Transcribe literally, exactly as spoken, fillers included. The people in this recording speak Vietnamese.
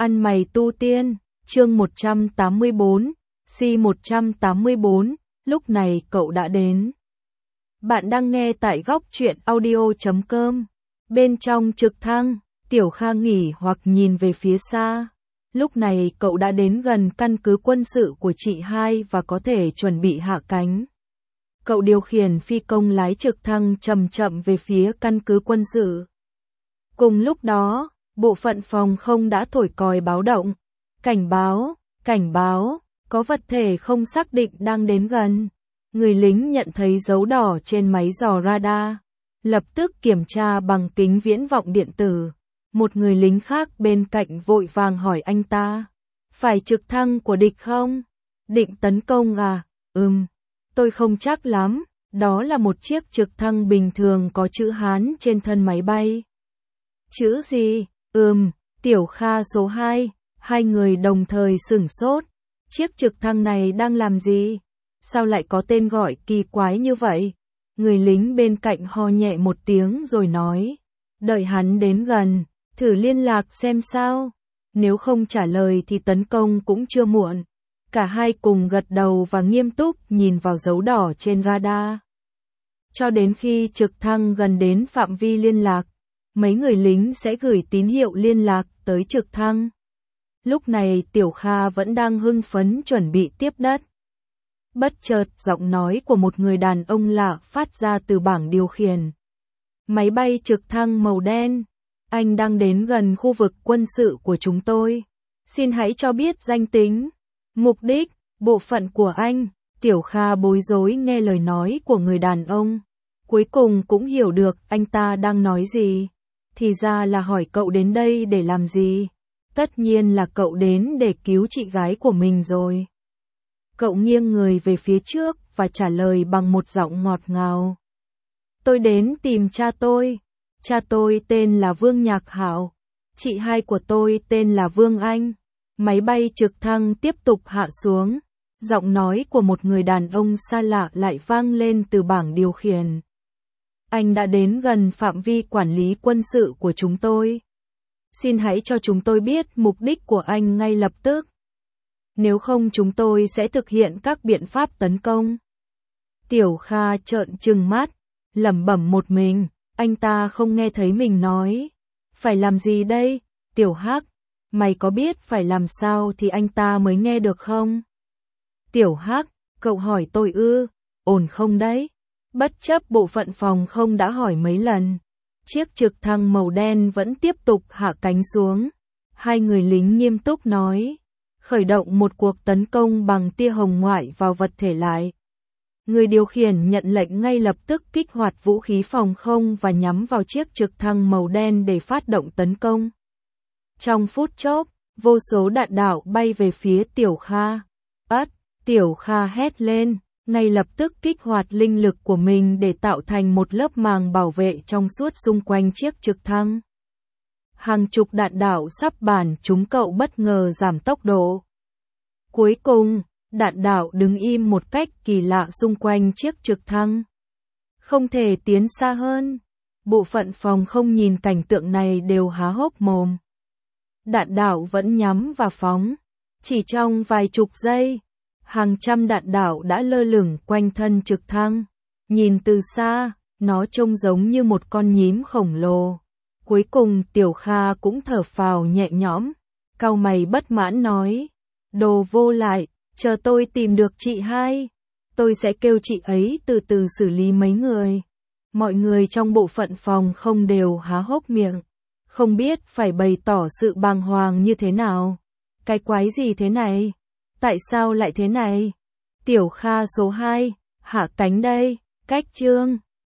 Ăn mày tu tiên, chương một trăm tám mươi bốn, si một trăm tám mươi bốn, lúc này cậu đã đến. Bạn đang nghe tại góc truyện audio chấm com. Bên trong trực thăng, Tiểu Kha nghỉ hoặc nhìn về phía xa. Lúc này cậu đã đến gần căn cứ quân sự của chị hai và có thể chuẩn bị hạ cánh. Cậu điều khiển phi công lái trực thăng chậm chậm về phía căn cứ quân sự. Cùng lúc đó, bộ phận phòng không đã thổi còi báo động. Cảnh báo, cảnh báo, có vật thể không xác định đang đến gần. Người lính nhận thấy dấu đỏ trên máy dò radar, lập tức kiểm tra bằng kính viễn vọng điện tử. Một người lính khác bên cạnh vội vàng hỏi anh ta, phải trực thăng của địch không? Định tấn công à? Ừm, tôi không chắc lắm, đó là một chiếc trực thăng bình thường có chữ Hán trên thân máy bay. Chữ gì? Ừm, Tiểu Kha số hai, hai người đồng thời sửng sốt. Chiếc trực thăng này đang làm gì? Sao lại có tên gọi kỳ quái như vậy? Người lính bên cạnh ho nhẹ một tiếng rồi nói, đợi hắn đến gần, thử liên lạc xem sao. Nếu không trả lời thì tấn công cũng chưa muộn. Cả hai cùng gật đầu và nghiêm túc nhìn vào dấu đỏ trên radar. Cho đến khi trực thăng gần đến phạm vi liên lạc, mấy người lính sẽ gửi tín hiệu liên lạc tới trực thăng. Lúc này Tiểu Kha vẫn đang hưng phấn chuẩn bị tiếp đất. Bất chợt giọng nói của một người đàn ông lạ phát ra từ bảng điều khiển. Máy bay trực thăng màu đen, anh đang đến gần khu vực quân sự của chúng tôi. Xin hãy cho biết danh tính, mục đích, bộ phận của anh. Tiểu Kha bối rối nghe lời nói của người đàn ông. Cuối cùng cũng hiểu được anh ta đang nói gì. Thì ra là hỏi cậu đến đây để làm gì. Tất nhiên là cậu đến để cứu chị gái của mình rồi. Cậu nghiêng người về phía trước và trả lời bằng một giọng ngọt ngào. Tôi đến tìm cha tôi. Cha tôi tên là Vương Nhạc Hạo. Chị hai của tôi tên là Vương Anh. Máy bay trực thăng tiếp tục hạ xuống. Giọng nói của một người đàn ông xa lạ lại vang lên từ bảng điều khiển. Anh đã đến gần phạm vi quản lý quân sự của chúng tôi. Xin hãy cho chúng tôi biết mục đích của anh ngay lập tức. Nếu không chúng tôi sẽ thực hiện các biện pháp tấn công. Tiểu Kha trợn trừng mắt, lẩm bẩm một mình, anh ta không nghe thấy mình nói. Phải làm gì đây? Tiểu Hắc, mày có biết phải làm sao thì anh ta mới nghe được không? Tiểu Hắc, cậu hỏi tôi ư? Ổn không đấy? Bất chấp bộ phận phòng không đã hỏi mấy lần, chiếc trực thăng màu đen vẫn tiếp tục hạ cánh xuống. Hai người lính nghiêm túc nói, khởi động một cuộc tấn công bằng tia hồng ngoại vào vật thể lại. Người điều khiển nhận lệnh ngay lập tức kích hoạt vũ khí phòng không và nhắm vào chiếc trực thăng màu đen để phát động tấn công. Trong phút chốc, vô số đạn đạo bay về phía Tiểu Kha. Ất, Tiểu Kha hét lên, ngay lập tức kích hoạt linh lực của mình để tạo thành một lớp màng bảo vệ trong suốt xung quanh chiếc trực thăng. Hàng chục đạn đạo sắp bắn chúng cậu bất ngờ giảm tốc độ. Cuối cùng, đạn đạo đứng im một cách kỳ lạ xung quanh chiếc trực thăng. Không thể tiến xa hơn. Bộ phận phòng không nhìn cảnh tượng này đều há hốc mồm. Đạn đạo vẫn nhắm và phóng. Chỉ trong vài chục giây, hàng trăm đạn đạo đã lơ lửng quanh thân trực thăng. Nhìn từ xa, nó trông giống như một con nhím khổng lồ. Cuối cùng Tiểu Kha cũng thở phào nhẹ nhõm. Cau mày bất mãn nói, đồ vô lại, chờ tôi tìm được chị hai. Tôi sẽ kêu chị ấy từ từ xử lý mấy người. Mọi người trong bộ phận phòng không đều há hốc miệng. Không biết phải bày tỏ sự bàng hoàng như thế nào. Cái quái gì thế này? Tại sao lại thế này? Tiểu Kha số hai, hạ cánh đây, cách chương.